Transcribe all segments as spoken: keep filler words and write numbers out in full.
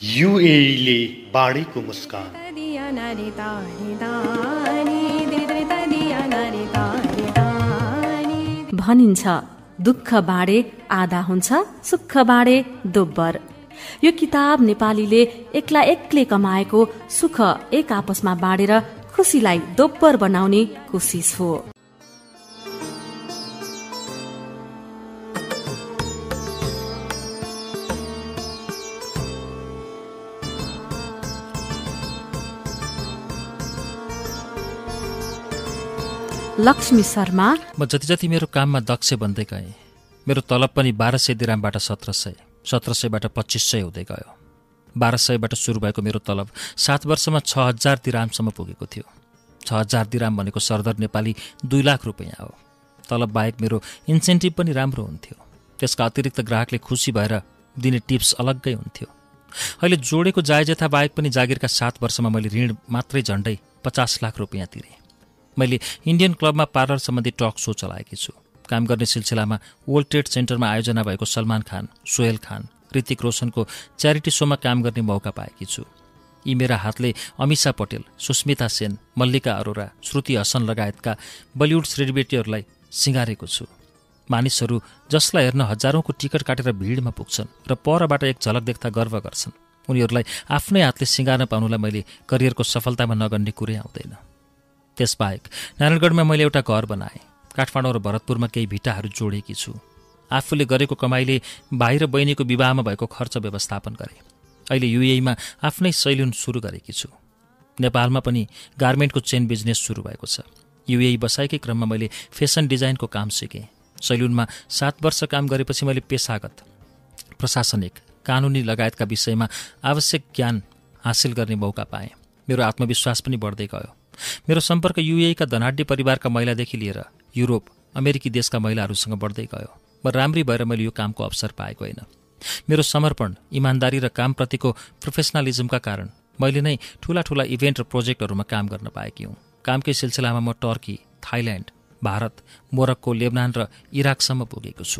युएईले बाढीको मुस्कान। भनिन्छ दुःख बाँडे आधा हुन्छ, सुख बाँडे दोब्बर। यो किताब नेपालीले एक्ला एक्लै कमाएको सुख एक आपसमा बाँडेर खुसीलाई दोब्बर बनाउने कोसिस हो। लक्ष्मी शर्मा। म जति जति मेरो काममा दक्ष बन्दै गएँ, मेरो तलब पनि बाह्र सय दिरामबाट सत्र सय, सत्र सयबाट पच्चिस सय हुँदै गयो। बाह्र सयबाट सुरु भएको मेरो तलब सात वर्षमा छ हजार दिरामसम्म पुगेको थियो। छ हजार दिराम भनेको सरदर नेपाली दुई लाख रुपियाँ हो। तलब बाहेक मेरो इन्सेन्टिभ पनि राम्रो हुन्थ्यो। त्यसका अतिरिक्त ग्राहकले खुसी भएर दिने टिप्स अलग्गै हुन्थ्यो। अहिले जोडेको जायजेथा बाहेक पनि जागिरका सात वर्षमा मैले ऋण मात्रै झन्डै पचास लाख रुपियाँ तिरेँ। मैले इन्डियन क्लबमा पार्लर सम्बन्धी टक सो चलाएकी छु। काम गर्ने सिलसिलामा वर्ल्ड ट्रेड सेन्टरमा आयोजना भएको सलमान खान, सोहेल खान, ऋतिक रोशनको च्यारिटी सोमा काम गर्ने मौका पाएकी छु। यी मेरा हातले अमिषा पटेल, सुस्मिता सेन, मल्लिका अरोरा, श्रुति हसन लगायतका बलिउड सेलिब्रिटीहरूलाई सिँगारेको छु। मानिसहरू जसलाई हेर्न हजारौंको टिकट काटेर भिडमा पुग्छन् र परबाट एक झलक देख्दा गर्व गर्छन्, उनीहरूलाई आफ्नै हातले सिँगार्न पाउनुलाई मैले करियरको सफलतामा नगन्ने कुरै आउँदैन। त्यसबाहेक नारायणगढमा मैले एउटा घर बनाएँ। काठमाडौँ र भरतपुरमा केही भिटाहरू जोडेकी छु। आफूले गरेको कमाइले भाइ र बहिनीको विवाहमा भएको खर्च व्यवस्थापन गरेँ। अहिले युएईमा आफ्नै सैलुन सुरु गरेकी छु। नेपालमा पनि गार्मेन्टको चेन बिजनेस सुरु भएको छ। युएई बसाएकै क्रममा मैले फेसन डिजाइनको काम सिकेँ। सैलुनमा सात वर्ष काम गरेपछि मैले पेसागत, प्रशासनिक, कानुनी लगायतका विषयमा आवश्यक ज्ञान हासिल गर्ने मौका पाएँ। मेरो आत्मविश्वास पनि बढ्दै गयो। मेरो सम्पर्क युएईका धनाढ्य परिवारका महिलादेखि लिएर युरोप, अमेरिकी देशका महिलाहरूसँग बढ्दै गयो। म राम्री भएर मैले यो कामको अवसर पाएको होइन। मेरो समर्पण, इमान्दारी र कामप्रतिको प्रोफेसनलिजमका कारण मैले नै ठूला ठूला इभेन्ट र प्रोजेक्टहरूमा काम गर्न पाएकी हुँ। कामकै सिलसिलामा म Turkey, Thailand, Bharat, Morocco, Lebanon र इराकसम्म पुगेको छु।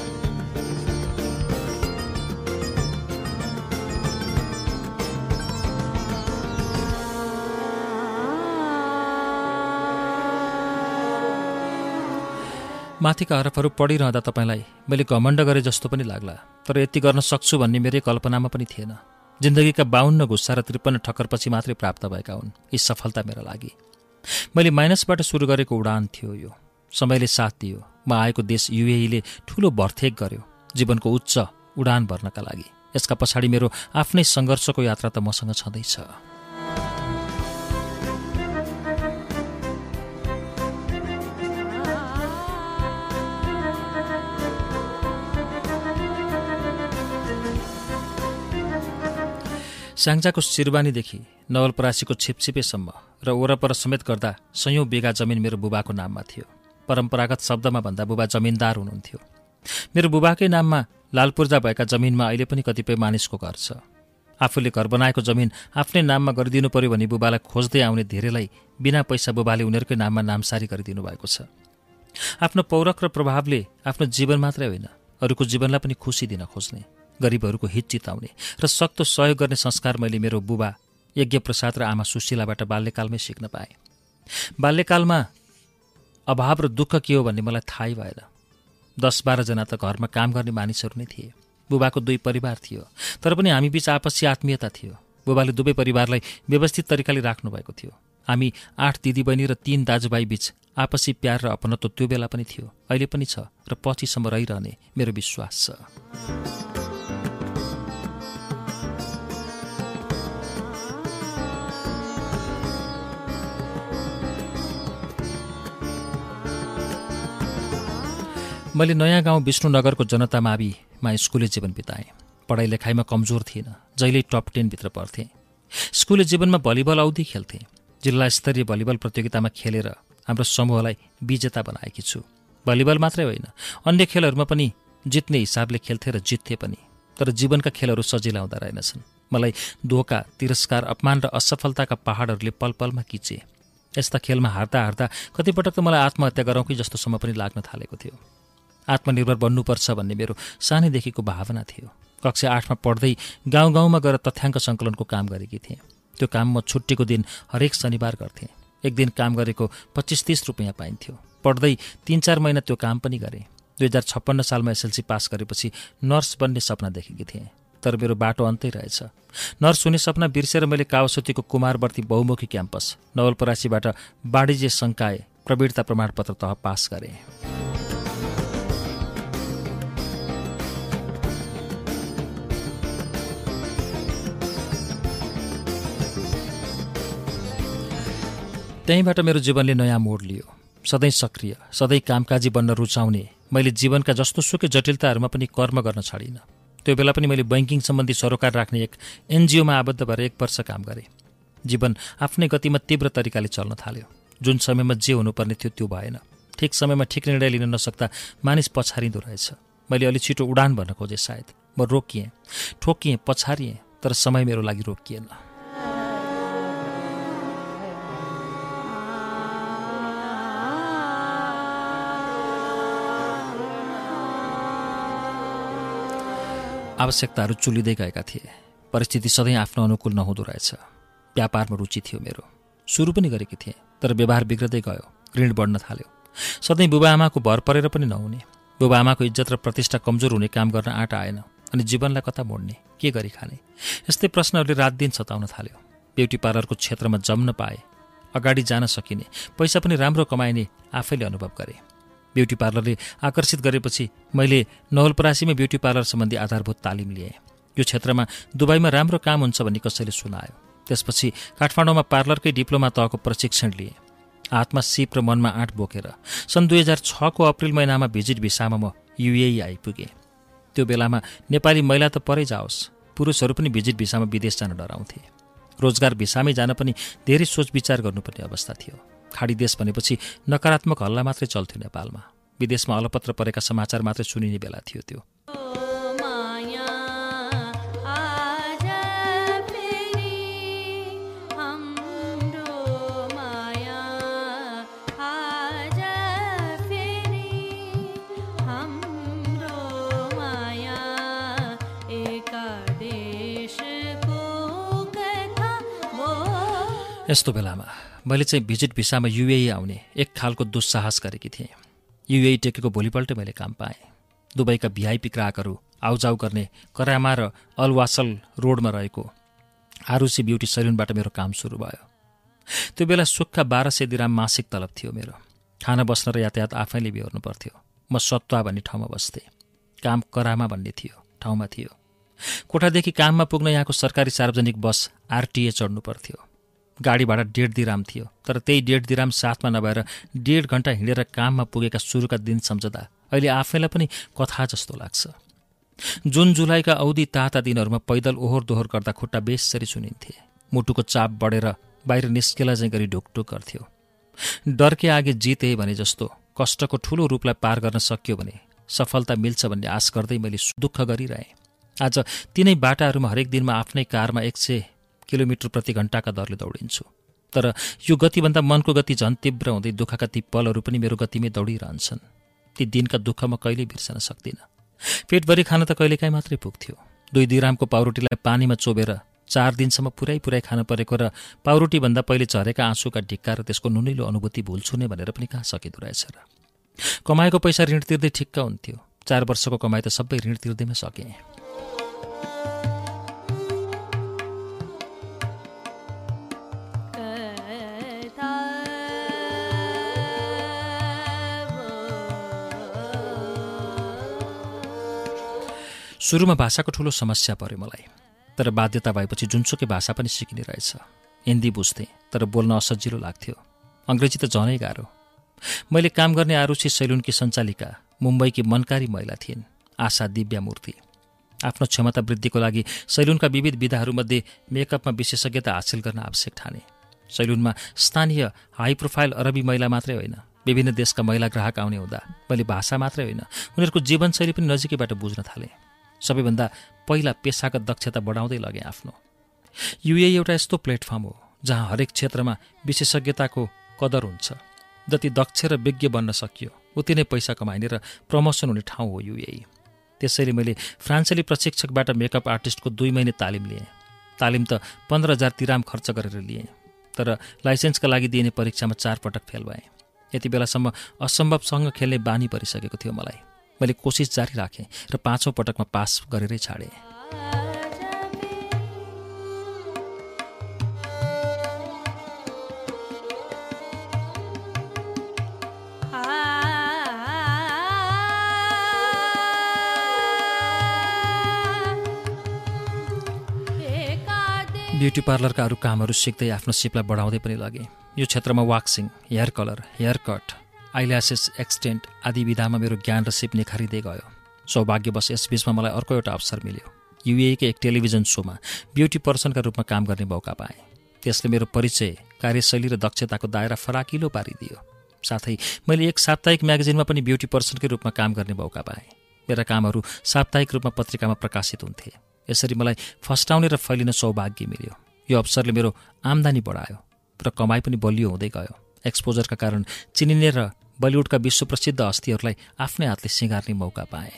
माथिका हरफहरू पढिरहँदा तपाईँलाई मैले घमण्ड गरे जस्तो पनि लाग्ला, तर यति गर्न सक्छु भन्ने मेरै कल्पनामा पनि थिएन। जिन्दगीका बाउन्न गुस्सा र त्रिपन्न ठक्करपछि मात्रै प्राप्त भएका हुन् यी सफलता मेरा लागि। मैले माइनसबाट सुरु गरेको उडान थियो यो। समयले साथ दियो। म आएको देश युएईले ठूलो भरथेक गर्यो जीवनको उच्च उडान भर्नका लागि। यसका पछाडि मेरो आफ्नै सङ्घर्षको यात्रा त मसँग छँदैछ। स्याङ्जाको सिरबानीदेखि नवलपरासीको छिपछिपेसम्म र वरपर समेत गर्दा सयौं बिघा जमिन मेरो बुबाको नाममा थियो। परम्परागत शब्दमा भन्दा बुबा जमिनदार हुनुहुन्थ्यो। मेरो बुबाकै नाममा लालपूर्जा भएका जमिनमा अहिले पनि कतिपय मानिसको घर छ। आफूले घर बनाएको जमिन आफ्नै नाममा गरिदिनु पर्यो भने बुबालाई खोज्दै आउने धेरैलाई बिना पैसा बुबाले उनीहरूकै नाममा नामसारी गरिदिनु भएको छ। आफ्नो पौरख र प्रभावले आफ्नो जीवन मात्रै होइन अरूको जीवनलाई पनि खुसी दिन खोज्ने, गरिबहरूको हित चिताउने र सक्दो सहयोग गर्ने संस्कार मैले मेरो बुबा यज्ञप्रसाद र आमा सुशीलाबाट बाल्यकालमै सिक्न पाएँ। बाल्यकालमा अभाव र दुःख के हो भन्ने मलाई थाहै भएन। दस बाह्रजना त घरमा काम गर्ने मानिसहरू नै थिए। बुबाको दुई परिवार थियो, तर पनि हामी बीच आपसी आत्मीयता थियो। बुबाले दुवै परिवारलाई व्यवस्थित तरिकाले राख्नुभएको थियो। हामी आठ दिदीबहिनी र तीन दाजुभाइ बीच आपसी प्यार र अपनत्व त्यो बेला पनि थियो, अहिले पनि छ र पछिसम्म रहिरहने मेरो विश्वास छ। मैले नयाँ गाउँ विष्णुनगरको जनता माविमा स्कुले जीवन बिताएँ। पढाइ लेखाइमा कमजोर थिइनँ, जहिल्यै टप टेनभित्र पढ्थेँ। स्कुले जीवनमा भलिबल औधी खेल्थेँ। जिल्ला स्तरीय भलिबल प्रतियोगितामा खेलेर हाम्रो समूहलाई विजेता बनाएकी छु। भलिबल मात्रै होइन, अन्य खेलहरूमा पनि जित्ने हिसाबले खेल्थे र जित्थे पनि। तर जीवनका खेलहरू सजिला हुँदा रहेनछन्। मलाई धोका, तिरस्कार, अपमान र असफलताका पहाडहरूले पल पलमा किचे। यस्ता खेलमा हार्दा हार्दा कतिपटक त मलाई आत्महत्या गरौँ कि जस्तोसम्म पनि लाग्न थालेको थियो। आत्मनिर्भर बन्नुपर्छ भन्ने मेरो सानैदेखिको भावना थियो। कक्षा आठमा पढ्दै गाउँ गाउँमा गएर तथ्याङ्क सङ्कलनको काम गरेकी थिएँ। त्यो काम म छुट्टीको दिन हरेक शनिबार गर्थेँ। एक दिन काम गरेको पच्चिस तीस रुपियाँ पाइन्थ्यो। पढ्दै तीन चार महिना त्यो काम पनि गरेँ। दुई हजार छप्पन्न सालमा एसएलसी पास गरेपछि नर्स बन्ने सपना देखेकी थिएँ, तर मेरो बाटो अन्तै रहेछ। नर्स हुने सपना बिर्सेर मैले कावासोतीको कुमारवर्ती बहुमुखी क्याम्पस नवलपरासीबाट वाणिज्य संकाय प्रवीणता प्रमाणपत्र तह पास गरेँ। त्यहीँबाट मेरो जीवनले नयाँ मोड लियो। सधैँ सक्रिय, सधैँ कामकाजी बन्न रुचाउने मैले जीवनका जस्तो सुकै जटिलताहरूमा पनि कर्म गर्न छाडिनँ। त्यो बेला पनि मैले बैंकिङ सम्बन्धी सरोकार राख्ने एक एनजिओमा आबद्ध भएर एक वर्ष काम गरेँ। जीवन आफ्नै गतिमा तीव्र तरिकाले चल्न थाल्यो। जुन समयमा जे हुनुपर्ने थियो त्यो भएन। ठिक समयमा ठिक निर्णय लिन नसक्दा मानिस पछारिँदो रहेछ। मैले अलि छिटो उडान भन्न खोजेँ सायद। म रोकिएँ, ठोकिएँ, पछारिएँ, तर समय मेरो लागि रोकिएन। आवश्यकताहरू चुलिँदै गएका थिए। परिस्थिति सधैँ आफ्नो अनुकूल नहुँदो रहेछ। व्यापारमा रुचि थियो मेरो। सुरु पनि गरेकी थिएँ, तर व्यवहार बिग्रदै गयो। ऋण बढ्न थाल्यो। सधैँ बुबाआमाको भर परेर पनि नहुने, बुबाआमाको इज्जत र प्रतिष्ठा कमजोर हुने काम गर्न आँट आएन। अनि जीवनलाई कता मोड्ने, के गरी खाने, यस्तै प्रश्नहरूले रात दिन सताउन थाल्यो। ब्युटी पार्लरको क्षेत्रमा जम्न पाए, अगाडि जान सकिने, पैसा पनि राम्रो कमाइने आफैले अनुभव गरेँ। ब्युटी पार्लरले आकर्षित गरेपछि मैले नवलपरासीमै ब्युटी पार्लर सम्बन्धी आधारभूत तालिम लिएँ। यो क्षेत्रमा दुबईमा राम्रो काम हुन्छ भन्ने कसैले सुनायो। त्यसपछि काठमाडौँमा पार्लरकै डिप्लोमा तहको प्रशिक्षण लिएँ। हातमा सिप र मनमा आँट बोकेर सन् दुई हजार छको अप्रिल महिनामा भिजिट भिसामा म युएई आइपुगेँ। त्यो बेलामा नेपाली महिला त परै जाओस्, पुरुषहरू पनि भिजिट भिसामा विदेश जान डराउँथे। रोजगार भिसामै जान पनि धेरै सोच विचार गर्नुपर्ने अवस्था थियो। खाडी देश भनेपछि नकारात्मक हल्ला मात्रै चल्थ्यो नेपालमा। विदेशमा अलपत्र परेका समाचार मात्रै सुनिने बेला थियो त्यो। यस्तो बेलामा मैले चाहिँ भिजिट भिसामा युएई आउने एक खालको दुस्साहस गरेकी थिएँ। युएई टेकेको भोलिपल्टै मैले काम पाएँ। दुबईका भिआइपी ग्राहकहरू आउजाउ गर्ने करामा र अलवासल रोडमा रहेको आरुसी ब्युटी सैलुनबाट मेरो काम सुरु भयो। त्यो बेला सुक्खा बाह्र सय दिराम मासिक तलब थियो मेरो। खाना बस्न र यातायात आफैले बिहोर्नु पर्थ्यो। म सत्वा भन्ने ठाउँमा बस्थेँ। काम करामा भन्ने थियो ठाउँमा थियो। कोठादेखि काममा पुग्न यहाँको सरकारी सार्वजनिक बस आरटिए चढ्नु पर्थ्यो। गाडी भाडा डेढ दिराम थियो, तर त्यही डेढ दिराम साथमा नभएर डेढ घण्टा हिँडेर काममा पुगेका सुरुका दिन सम्झदा अहिले आफैलाई पनि कथा जस्तो लाग्छ। जुन जुलाईका औधी ताता दिनहरूमा पैदल ओहोर दोहोर गर्दा खुट्टा बेसरी सुनिन्थे। मुटुको चाप बढेर बाहिर निस्केला चाहिँ गरी ढुकढुक गर्थ्यो। डरके आगे जिते भने जस्तो कष्टको ठूलो रूपलाई पार गर्न सकियो भने सफलता मिल्छ भन्ने आश गर्दै मैले दुःख गरिरहेँ। आज तिनै बाटाहरूमा हरेक दिनमा आफ्नै कारमा एक सय किलोमिटर प्रति घण्टाका दरले दौडिन्छु। तर यो गतिभन्दा मनको गति झन् तीव्र हुँदै दुःखका ती पलहरू पनि मेरो गतिमै दौडिरहन्छन्। ती दिनका दुःख म कहिल्यै बिर्सन सक्दिनँ। पेटभरि खान त कहिलेकाहीँ मात्रै पुग्थ्यो। दुई दिरामको पाउरोटीलाई पानीमा चोबेर चार दिनसम्म पुरै पुरै खान परेको र पाउरोटीभन्दा पहिले झरेका आँसुका ढिक्का र त्यसको नुनिलो अनुभूति भुल्छु नै भनेर पनि कहाँ सकिँदो रहेछ र। कमाएको पैसा ऋण तिर्दै ठिक्क हुन्थ्यो। चार वर्षको कमाइ त सबै ऋण तिर्दैमा सकेँ। सुरुमा भाषाको ठूलो समस्या पर्यो मलाई, तर बाध्यता भएपछि जुनसुकै भाषा पनि सिकिने रहेछ। हिन्दी बुझ्थेँ, तर बोल्न असजिलो लाग्थ्यो। अङ्ग्रेजी त झनै गाह्रो। मैले काम गर्ने आरुषी सैलुनकी सञ्चालिका मुम्बईकी मनकारी महिला थिइन्, आशा दिव्यामूर्ति। आफ्नो क्षमता वृद्धिको लागि सैलुनका विविध विधाहरूमध्ये मेकअपमा विशेषज्ञता हासिल गर्न आवश्यक ठाने। सैलुनमा स्थानीय हाई प्रोफाइल अरबी महिला मात्रै होइन, विभिन्न देशका महिला ग्राहक आउने हुँदा मैले भाषा मात्रै होइन उनीहरूको जीवनशैली पनि नजिकैबाट बुझ्न थालेँ। सबैभन्दा पहिला पेसागत दक्षता बढाउँदै लगेँ आफ्नो। युएई एउटा यस्तो प्लेटफर्म हो जहाँ हरेक क्षेत्रमा विशेषज्ञताको कदर हुन्छ। जति दक्ष र विज्ञ बन्न सकियो उति नै पैसा कमाइने र प्रमोसन हुने ठाउँ हो युएई। त्यसैले मैले फ्रान्सेली प्रशिक्षकबाट मेकअप आर्टिस्टको दुई महिने तालिम लिएँ। तालिम त पन्ध्र हजार तिराम खर्च गरेर लिएँ, तर लाइसेन्सका लागि दिइने परीक्षामा चार पटक फेल भएँ। यति बेलासम्म असम्भवसँग खेल्ने बानी परिसकेको थियो मलाई। मैले कोसिस जारी राखेँ र पाँचौँ पटकमा पास गरेरै छाडेँ। ब्युटी पार्लरका अरू कामहरू सिक्दै आफ्नो सिपलाई बढाउँदै पनि लगेँ। यो क्षेत्रमा waxing, hair colour, hair cut, eyelashes extension आदि विधामा मेरो ज्ञान र सिप निखारिँदै गयो। सौभाग्यवश यसबीचमा मलाई अर्को एउटा अवसर मिल्यो। युएईको एक टेलिभिजन शोमा ब्युटी पर्सनका रूपमा काम गर्ने मौका पाएँ। त्यसले मेरो परिचय, कार्यशैली र दक्षताको दायरा फराकिलो पारिदियो। साथै मैले एक साप्ताहिक म्यागजिनमा पनि ब्युटी पर्सनकै रूपमा काम गर्ने मौका पाएँ। मेरा कामहरू साप्ताहिक रूपमा पत्रिकामा प्रकाशित हुन्थे। यसरी मलाई फस्टाउने र फैलिन सौभाग्य मिल्यो। यो अवसरले मेरो आम्दानी बढायो र कमाइ पनि बलियो हुँदै गयो। एक्सपोजरका कारण चिनिने र बलिउडका विश्वप्रसिद्ध हस्तीहरूलाई आफ्नै हातले सिँगार्ने मौका पाएँ।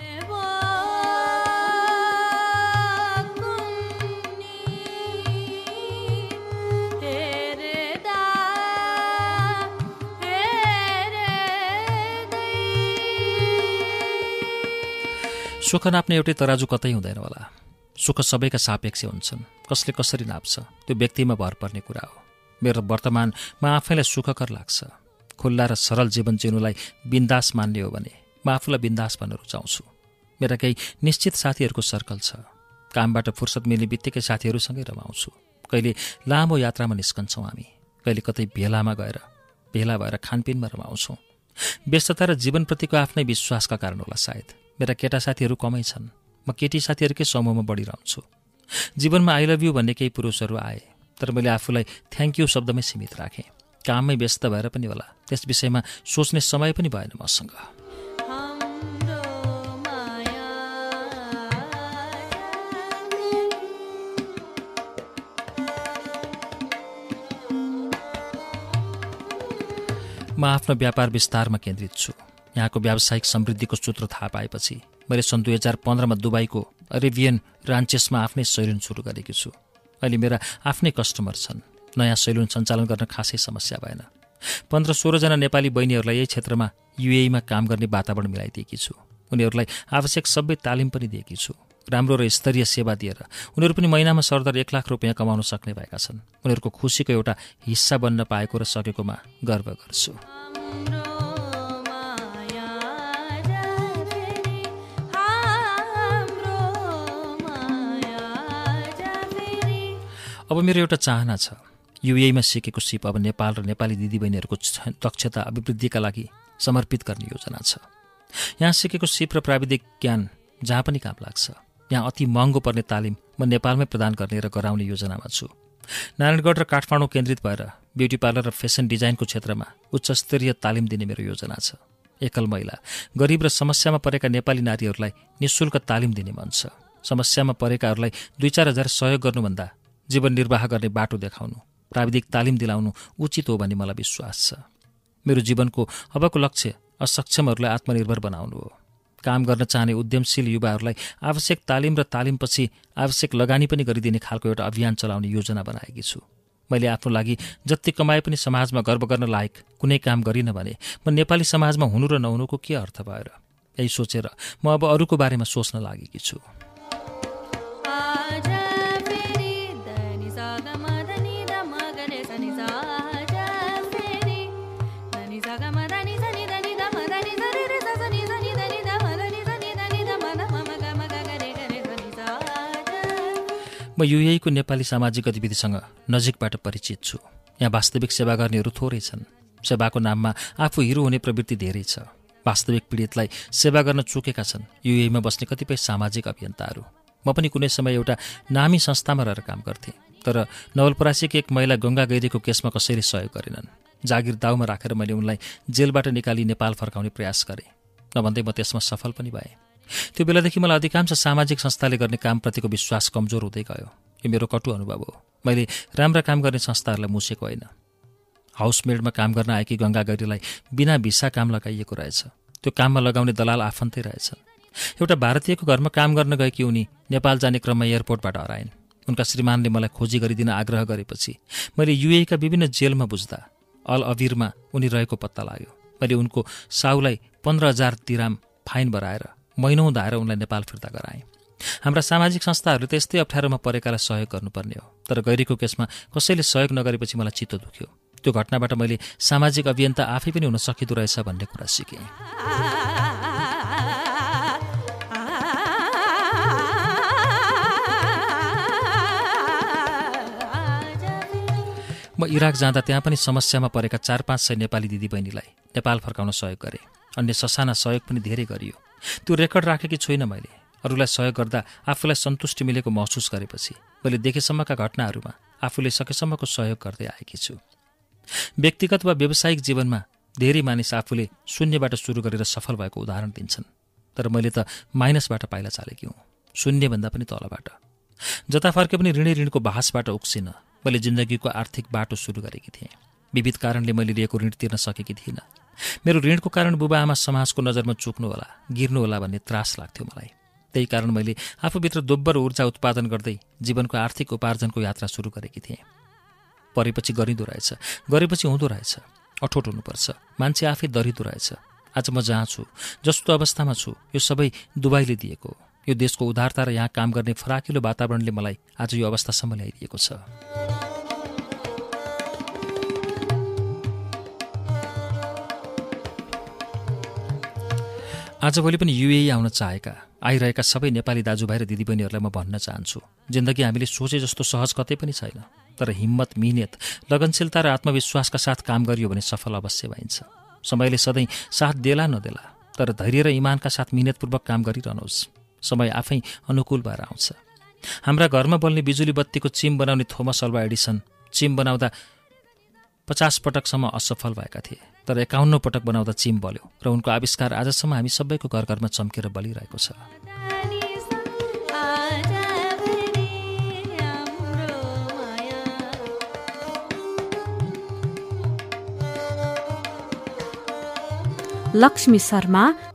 सुख नाप्ने एउटै तराजु कतै हुँदैन होला। सुख सबैका सापेक्ष हुन्छन्। कसले कसरी नाप्छ त्यो व्यक्तिमा भर पर्ने कुरा हो। मेरो वर्तमानमा आफैलाई सुखकर लाग्छ। खुल्ला र सरल जीवन जिउनुलाई बिन्दास मान्ने हो भने म आफूलाई बिन्दास भन्न रुचाउँछु। मेरा केही निश्चित साथीहरूको सर्कल छ। कामबाट फुर्सद मिल्ने बित्तिकै साथीहरूसँगै रमाउँछु। कहिले लामो यात्रामा निस्कन्छौँ हामी, कहिले कतै भेलामा गएर भेला भएर खानपिनमा रमाउँछौँ। व्यस्तता र जीवनप्रतिको आफ्नै विश्वासका कारण होला सायद मेरा केटा साथीहरू कमै छन्। म केटी साथीहरूकै समूहमा बढिरहन्छु। जीवनमा आई लभ यू भन्ने केही पुरुषहरू आए, तर मैले आफूलाई थ्याङ्क यू शब्दमै सीमित राखेँ। काममै व्यस्त भएर पनि होला त्यस विषयमा सोच्ने समय पनि भएन मसँग। म आफ्नो व्यापार विस्तारमा केन्द्रित छु। यहाँको व्यावसायिक समृद्धिको सूत्र थाहा पाएपछि मैले सन् दुई हजार पन्ध्रमा दुबईको अरेबियन रान्चेसमा आफ्नै सैलुन सुरु गरेकी छु। अहिले मेरा आफ्नै कस्टमर छन्। नयाँ सैलुन सञ्चालन गर्न खासै समस्या भएन। पन्ध्र सोह्रजना नेपाली बहिनीहरूलाई यही क्षेत्रमा युएईमा काम गर्ने वातावरण मिलाइदिएकी छु। उनीहरूलाई आवश्यक सबै तालिम पनि दिएकी छु। राम्रो र स्तरीय सेवा दिएर उनीहरू पनि महिनामा सरदर एक लाख रुपियाँ कमाउन सक्ने भएका छन्। उनीहरूको खुसीको एउटा हिस्सा बन्न पाएको र सकेकोमा गर्व गर्छु। अब मेरो एउटा चाहना छ। युएईमा सिकेको सिप अब नेपाल र नेपाली दिदीबहिनीहरूको दक्षता अभिवृद्धिका लागि समर्पित गर्ने योजना छ। यहाँ सिकेको सिप र प्राविधिक ज्ञान जहाँ पनि काम लाग्छ। यहाँ अति महँगो पर्ने तालिम म नेपालमै प्रदान गर्ने र गराउने योजनामा छु। नारायणगढ र काठमाडौँ केन्द्रित भएर ब्युटी पार्लर र फेसन डिजाइनको क्षेत्रमा उच्च स्तरीय तालिम दिने मेरो योजना छ। एकल महिला, गरिब र समस्यामा परेका नेपाली नारीहरूलाई निःशुल्क तालिम दिने मन छ। समस्यामा परेकाहरूलाई दुई चार हजार सहयोग गर्नुभन्दा जीवन निर्वाह गर्ने बाटो देखाउनु, प्राविधिक तालिम दिलाउनु उचित हो भन्ने मलाई विश्वास छ। मेरो जीवनको अबको लक्ष्य असक्षमहरूलाई आत्मनिर्भर बनाउनु हो। काम गर्न चाहने उद्यमशील युवाहरूलाई आवश्यक तालिम र तालिमपछि आवश्यक लगानी पनि गरिदिने खालको एउटा अभियान चलाउने योजना बनाएकी छु। मैले आफ्नो लागि जति कमाए पनि समाजमा गर्व गर्न लायक कुनै काम गरिनँ भने म नेपाली समाजमा हुनु र नहुनुको के अर्थ भयो र? यही सोचेर म अब अरूको बारेमा सोच्न लागेकी छु। म युएईको नेपाली सामाजिक गतिविधिसँग नजिकबाट परिचित छु। यहाँ वास्तविक सेवा गर्नेहरू थोरै छन्। सेवाको नाममा आफू हिरो हुने प्रवृत्ति धेरै छ। वास्तविक पीडितलाई सेवा गर्न चुकेका छन् युएईमा बस्ने कतिपय सामाजिक अभियन्ताहरू। म पनि कुनै समय एउटा नामी संस्थामा रहेर काम गर्थेँ, तर नवलपरासीकी एक महिला गङ्गा गैरीको केसमा कसैले सहयोग गरेनन्। जागिर दाउमा राखेर मैले उनलाई जेलबाट निकाली नेपाल फर्काउने प्रयास गरेँ। नभन्दै म त्यसमा सफल पनि भएँ। त्यो बेलादेखि मलाई अधिकांश सामाजिक संस्थाले गर्ने कामप्रतिको विश्वास कमजोर हुँदै गयो। यो मेरो कटु अनुभव हो। मैले राम्रा काम गर्ने संस्थाहरूलाई मुसेको होइन। हाउसमेडमा काम गर्न आएकी गङ्गा गैरीलाई बिना भिसा काम लगाइएको रहेछ। त्यो काममा लगाउने दलाल आफन्तै रहेछन्। एउटा भारतीयको घरमा काम गर्न गएकी उनी नेपाल जाने क्रममा एयरपोर्टबाट हराइन्। उनका श्रीमानले मलाई खोजी गरिदिन आग्रह गरेपछि मैले युएईका विभिन्न जेलमा बुझ्दा अल अबिरमा उनी रहेको पत्ता लाग्यो। मैले उनको साउलाई पन्ध्र हजार दिराम फाइन बराएर महिनौँ धाएर उनलाई नेपाल फिर्ता गराएँ। हाम्रा सामाजिक संस्थाहरूले त यस्तै अप्ठ्यारोमा परेकालाई सहयोग गर्नुपर्ने हो, तर गैरीको केसमा कसैले सहयोग नगरेपछि मलाई चित्त दुख्यो। त्यो घटनाबाट मैले सामाजिक अभियन्ता आफै पनि हुन सकिँदो रहेछ भन्ने कुरा सिकेँ। म इराक जाँदा त्यहाँ पनि समस्यामा परेका चार पाँच सय नेपाली दिदीबहिनीलाई नेपाल फर्काउन सहयोग गरेँ। अन्य ससाना सहयोग पनि धेरै गरियो। त्यो रेकर्ड राखेकी छुइनँ मैले। अरूलाई सहयोग गर्दा आफूलाई सन्तुष्टि मिलेको महसुस गरेपछि मैले देखेसम्मका घटनाहरूमा आफूले सकेसम्मको सहयोग गर्दै आएकी छु। व्यक्तिगत वा व्यावसायिक जीवनमा धेरै मानिस आफूले शून्यबाट सुरु गरेर सफल भएको उदाहरण दिन्छन्, तर मैले त माइनसबाट पाइला चालेकी हुँ, शून्यभन्दा पनि तलबाट। जता फर्के पनि ऋणै ऋणको बहसबाट उक्सिन मैले जिन्दगीको आर्थिक बाटो सुरु गरेकी थिएँ। विविध कारणले मैले लिएको ऋण तिर्न सकेकी थिइनँ। मेरो ऋणको कारण बुबाआमा समाजको नजरमा चुक्नु होला, गिर्नु होला भन्ने त्रास लाग्थ्यो मलाई। त्यही कारण मैले आफूभित्र दोब्बर ऊर्जा उत्पादन गर्दै जीवनको आर्थिक उपार्जनको यात्रा सुरु गरेकी थिएँ। परेपछि गरिँदो रहेछ, गरेपछि हुँदो रहेछ। अठोट हुनुपर्छ, मान्छे आफै दरिदो रहेछ। आज म जहाँ छु, जस्तो अवस्थामा छु, यो सबै दुबाईले दिएको। यो देशको उदारता र यहाँ काम गर्ने फराकिलो वातावरणले मलाई आज यो अवस्थासम्म ल्याइदिएको छ। आजभोलि पनि युएई आउन चाहेका आइरहेका सबै नेपाली दाजुभाइ र दिदीबहिनीहरूलाई म भन्न चाहन्छु, जिन्दगी हामीले सोचे जस्तो सहज कतै पनि छैन, तर हिम्मत, मिहिनेत, लगनशीलता र आत्मविश्वासका साथ काम गरियो भने सफल अवश्य भइन्छ। समयले सधैँ साथ देला नदेला, तर धैर्य र इमानका साथ मिहिनेतपूर्वक काम गरिरहनुहोस्। समय आफै अनुकूल भएर आउँछ। हाम्रा घरमा बल्ने बिजुली बत्तीको चिम बनाउने थोमस अल्वा एडिसन चिम बनाउँदा पचास पटकसम्म असफल भएका थिए, तर एकाउन्न पटक बनाउँदा चिम बल्यो र उनको आविष्कार आजसम्म हामी सबैको घर घरमा चम्केर बलिरहेको छ। लक्ष्मी शर्मा